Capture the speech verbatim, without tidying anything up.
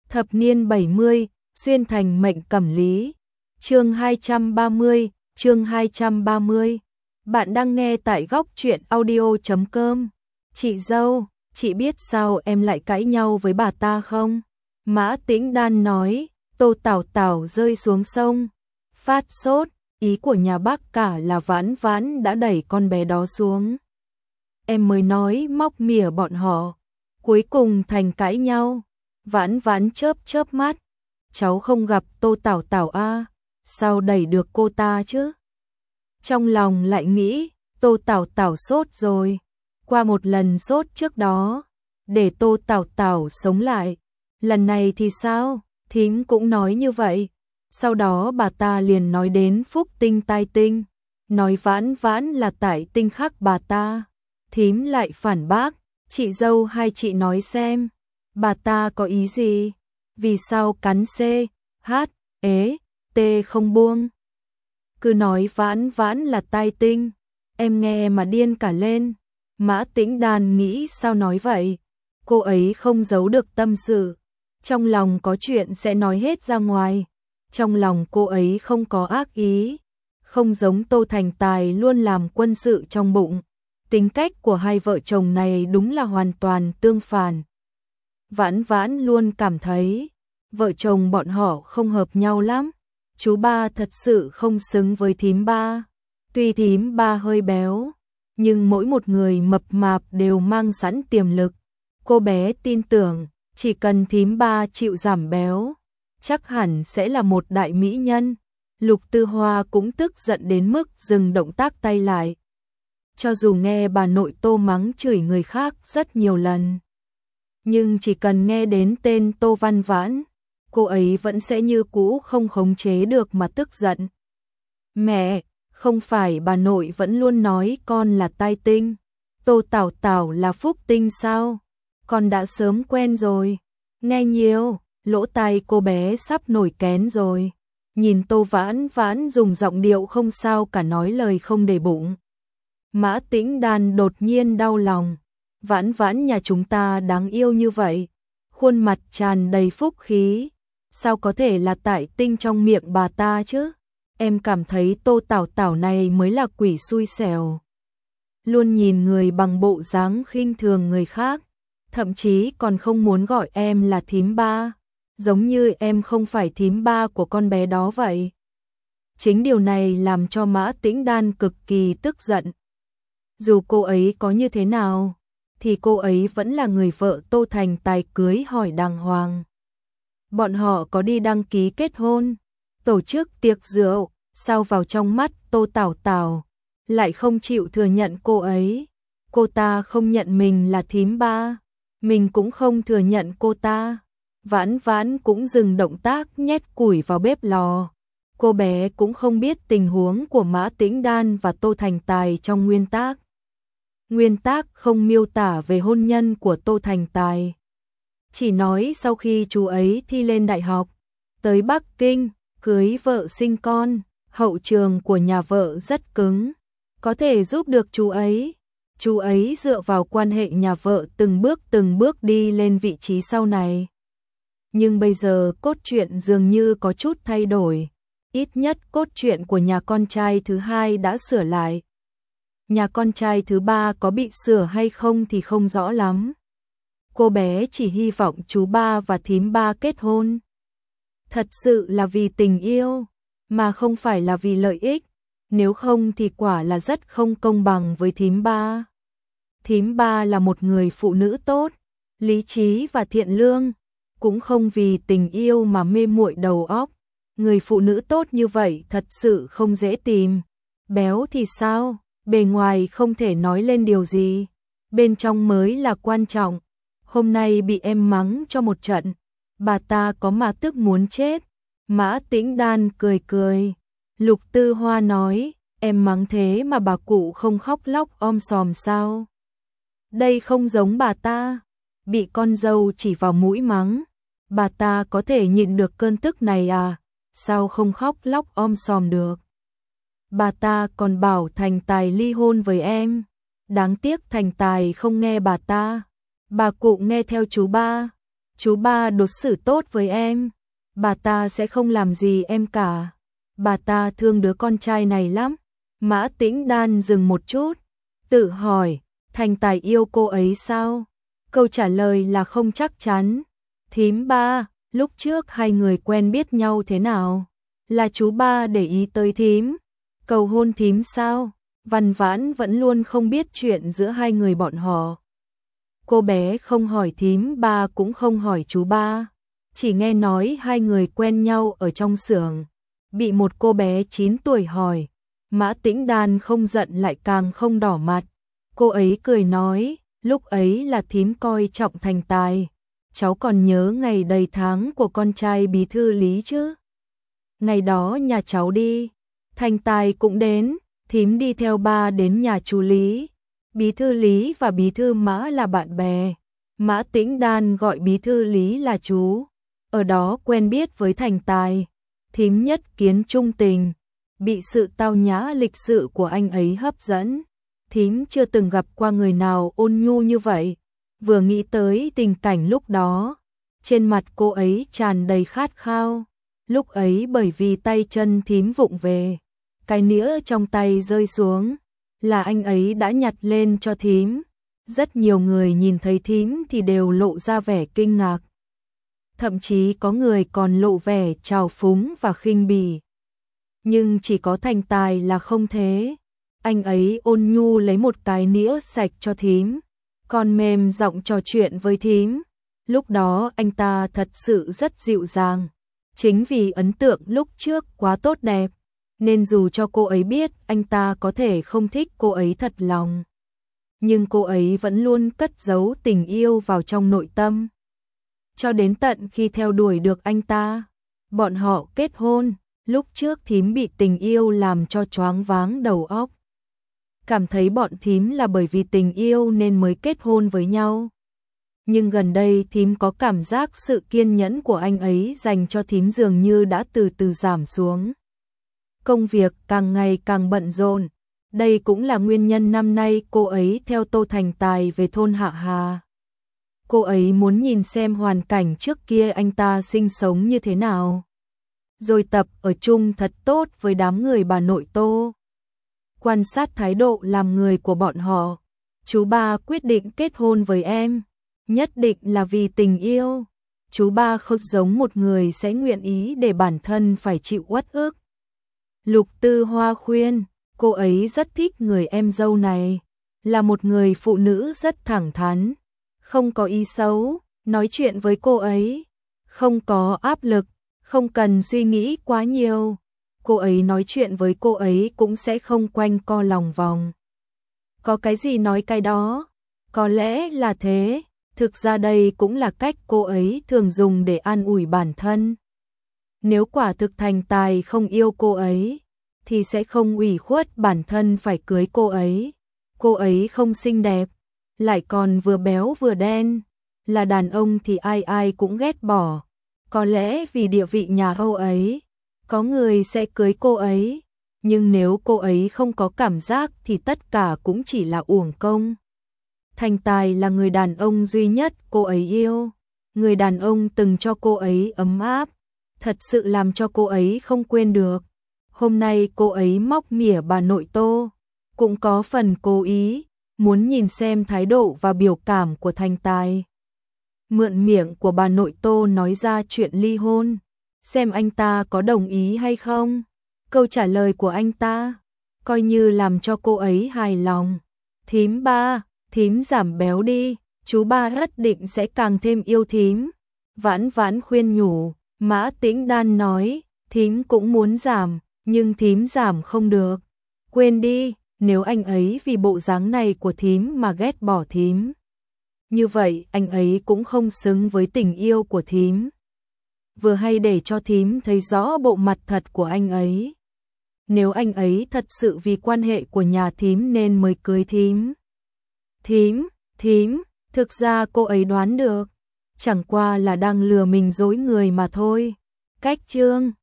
Thập niên bảy mươi, xuyên thành mệnh cẩm lý. Chương hai trăm ba mươi, chương hai trăm ba mươi. Bạn đang nghe tại góc truyện audio chấm com. Chị dâu, chị biết sao em lại cãi nhau với bà ta không? Mã Tĩnh Đan nói, Tô Tảo Tảo rơi xuống sông. Phát sốt, ý của nhà bác cả là Vãn Vãn đã đẩy con bé đó xuống. Em mới nói móc mỉa bọn họ. Cuối cùng thành cãi nhau. Vãn Vãn chớp chớp mắt. Cháu không gặp Tô Tảo Tảo a, sao đẩy được cô ta chứ? Trong lòng lại nghĩ, Tô Tảo Tảo sốt rồi. Qua một lần sốt trước đó, để Tô Tảo Tảo sống lại. Lần này thì sao? Thím cũng nói như vậy. Sau đó bà ta liền nói đến phúc tinh tai tinh. Nói Vãn Vãn là tại tinh khắc bà ta. Thím lại phản bác, chị dâu hai chị nói xem. Bà ta có ý gì? Vì sao cắn C, H, ế, T không buông? Cứ nói Vãn Vãn là tai tinh, em nghe mà điên cả lên. Mã Tĩnh Đan nghĩ sao nói vậy? Cô ấy không giấu được tâm sự. Trong lòng có chuyện sẽ nói hết ra ngoài. Trong lòng cô ấy không có ác ý. Không giống Tô Thành Tài luôn làm quân sự trong bụng. Tính cách của hai vợ chồng này đúng là hoàn toàn tương phản. Vãn Vãn luôn cảm thấy vợ chồng bọn họ không hợp nhau lắm. Chú ba thật sự không xứng với thím ba. Tuy thím ba hơi béo, nhưng mỗi một người mập mạp đều mang sẵn tiềm lực. Cô bé tin tưởng, chỉ cần thím ba chịu giảm béo, chắc hẳn sẽ là một đại mỹ nhân. Lục Tư Hoa cũng tức giận đến mức dừng động tác tay lại. Cho dù nghe bà nội Tô mắng chửi người khác rất nhiều lần, nhưng chỉ cần nghe đến tên Tô Văn Vãn, cô ấy vẫn sẽ như cũ không khống chế được mà tức giận. Mẹ, không phải bà nội vẫn luôn nói con là tai tinh, Tô Tảo Tảo là phúc tinh sao? Con đã sớm quen rồi. Nghe nhiều, lỗ tai cô bé sắp nổi kén rồi. Nhìn Tô Vãn Vãn dùng giọng điệu không sao cả nói lời không để bụng. Mã Tĩnh Đan đột nhiên đau lòng. Vãn Vãn nhà chúng ta đáng yêu như vậy, khuôn mặt tràn đầy phúc khí, sao có thể là tại tinh trong miệng bà ta chứ? Em cảm thấy Tô Tảo Tảo này mới là quỷ xui xẻo. Luôn nhìn người bằng bộ dáng khinh thường người khác, thậm chí còn không muốn gọi em là thím ba, giống như em không phải thím ba của con bé đó vậy. Chính điều này làm cho Mã Tĩnh Đan cực kỳ tức giận. Dù cô ấy có như thế nào, thì cô ấy vẫn là người vợ Tô Thành Tài cưới hỏi đàng hoàng. Bọn họ có đi đăng ký kết hôn, tổ chức tiệc rượu, sao vào trong mắt Tô Tảo Tảo lại không chịu thừa nhận cô ấy. Cô ta không nhận mình là thím ba, mình cũng không thừa nhận cô ta. Vãn Vãn cũng dừng động tác nhét củi vào bếp lò. Cô bé cũng không biết tình huống của Mã Tĩnh Đan và Tô Thành Tài trong nguyên tác. Nguyên tác không miêu tả về hôn nhân của Tô Thành Tài. Chỉ nói sau khi chú ấy thi lên đại học, tới Bắc Kinh, cưới vợ sinh con, hậu trường của nhà vợ rất cứng, có thể giúp được chú ấy. Chú ấy dựa vào quan hệ nhà vợ từng bước từng bước đi lên vị trí sau này. Nhưng bây giờ cốt truyện dường như có chút thay đổi. Ít nhất cốt truyện của nhà con trai thứ hai đã sửa lại. Nhà con trai thứ ba có bị sửa hay không thì không rõ lắm. Cô bé chỉ hy vọng chú ba và thím ba kết hôn. Thật sự là vì tình yêu, mà không phải là vì lợi ích. Nếu không thì quả là rất không công bằng với thím ba. Thím ba là một người phụ nữ tốt, lý trí và thiện lương, cũng không vì tình yêu mà mê muội đầu óc. Người phụ nữ tốt như vậy thật sự không dễ tìm. Béo thì sao? Bề ngoài không thể nói lên điều gì, bên trong mới là quan trọng. Hôm nay bị em mắng cho một trận, bà ta có mà tức muốn chết. Mã Tĩnh Đan cười cười. Lục Tư Hoa nói, em mắng thế mà bà cụ không khóc lóc om sòm sao? Đây không giống bà ta, bị con dâu chỉ vào mũi mắng. Bà ta có thể nhịn được cơn tức này à? Sao không khóc lóc om sòm được? Bà ta còn bảo Thành Tài ly hôn với em. Đáng tiếc Thành Tài không nghe bà ta. Bà cụ nghe theo chú ba. chú ba đối xử tốt với em, bà ta sẽ không làm gì em cả. Bà ta thương đứa con trai này lắm. Mã Tĩnh Đan dừng một chút, tự hỏi, Thành Tài yêu cô ấy sao? Câu trả lời là không chắc chắn. Thím ba, lúc trước hai người quen biết nhau thế nào? Là chú ba để ý tới thím? Cầu hôn thím sao? Văn Vãn vẫn luôn không biết chuyện giữa hai người bọn họ. Cô bé không hỏi thím ba cũng không hỏi chú ba, chỉ nghe nói hai người quen nhau ở trong xưởng. Bị một cô bé chín tuổi hỏi, Mã Tĩnh Đan không giận lại càng không đỏ mặt. Cô ấy cười nói, lúc ấy là thím coi trọng Thành Tài. Cháu còn nhớ ngày đầy tháng của con trai bí thư Lý chứ? Ngày đó nhà cháu đi, Thành Tài cũng đến, thím đi theo ba đến nhà chú Lý. Bí thư Lý và bí thư Mã là bạn bè. Mã Tĩnh Đan gọi bí thư Lý là chú. Ở đó quen biết với Thành Tài. Thím nhất kiến trung tình, bị sự tao nhã lịch sự của anh ấy hấp dẫn. Thím chưa từng gặp qua người nào ôn nhu như vậy. Vừa nghĩ tới tình cảnh lúc đó, trên mặt cô ấy tràn đầy khát khao. Lúc ấy bởi vì tay chân thím vụng về, cái nĩa trong tay rơi xuống, là anh ấy đã nhặt lên cho thím. Rất nhiều người nhìn thấy thím thì đều lộ ra vẻ kinh ngạc. Thậm chí có người còn lộ vẻ trào phúng và khinh bỉ. Nhưng chỉ có Thành Tài là không thế. Anh ấy ôn nhu lấy một cái nĩa sạch cho thím, còn mềm giọng trò chuyện với thím. Lúc đó anh ta thật sự rất dịu dàng. Chính vì ấn tượng lúc trước quá tốt đẹp, nên dù cho cô ấy biết anh ta có thể không thích cô ấy thật lòng, nhưng cô ấy vẫn luôn cất giấu tình yêu vào trong nội tâm. Cho đến tận khi theo đuổi được anh ta, bọn họ kết hôn. Lúc trước thím bị tình yêu làm cho choáng váng đầu óc, cảm thấy bọn thím là bởi vì tình yêu nên mới kết hôn với nhau. Nhưng gần đây thím có cảm giác sự kiên nhẫn của anh ấy dành cho thím dường như đã từ từ giảm xuống. Công việc càng ngày càng bận rộn. Đây cũng là nguyên nhân năm nay cô ấy theo Tô Thành Tài về thôn Hạ Hà. Cô ấy muốn nhìn xem hoàn cảnh trước kia anh ta sinh sống như thế nào, rồi tập ở chung thật tốt với đám người bà nội Tô. Quan sát thái độ làm người của bọn họ, chú ba quyết định kết hôn với em, nhất định là vì tình yêu. Chú ba không giống một người sẽ nguyện ý để bản thân phải chịu uất ức. Lục Tư Hoa khuyên, cô ấy rất thích người em dâu này, là một người phụ nữ rất thẳng thắn, không có ý xấu, nói chuyện với cô ấy không có áp lực, không cần suy nghĩ quá nhiều. Cô ấy nói chuyện với cô ấy cũng sẽ không quanh co lòng vòng. Có cái gì nói cái đó, có lẽ là thế. Thực ra đây cũng là cách cô ấy thường dùng để an ủi bản thân. Nếu quả thực Thành Tài không yêu cô ấy, thì sẽ không ủy khuất bản thân phải cưới cô ấy. Cô ấy không xinh đẹp, lại còn vừa béo vừa đen, là đàn ông thì ai ai cũng ghét bỏ. Có lẽ vì địa vị nhà Âu ấy, có người sẽ cưới cô ấy, nhưng nếu cô ấy không có cảm giác thì tất cả cũng chỉ là uổng công. Thành Tài là người đàn ông duy nhất cô ấy yêu, người đàn ông từng cho cô ấy ấm áp, thật sự làm cho cô ấy không quên được. Hôm nay cô ấy móc mỉa bà nội Tô, cũng có phần cố ý, muốn nhìn xem thái độ và biểu cảm của Thành Tài. Mượn miệng của bà nội Tô nói ra chuyện ly hôn, xem anh ta có đồng ý hay không. Câu trả lời của anh ta coi như làm cho cô ấy hài lòng. Thím ba, thím giảm béo đi, chú ba nhất định sẽ càng thêm yêu thím. Vãn Vãn khuyên nhủ. Mã Tĩnh Đan nói, thím cũng muốn giảm, nhưng thím giảm không được. Quên đi, nếu anh ấy vì bộ dáng này của thím mà ghét bỏ thím, như vậy anh ấy cũng không xứng với tình yêu của thím. Vừa hay để cho thím thấy rõ bộ mặt thật của anh ấy. Nếu anh ấy thật sự vì quan hệ của nhà thím nên mới cưới thím. Thím, thím, thực ra cô ấy đoán được, chẳng qua là đang lừa mình dối người mà thôi. Cách chương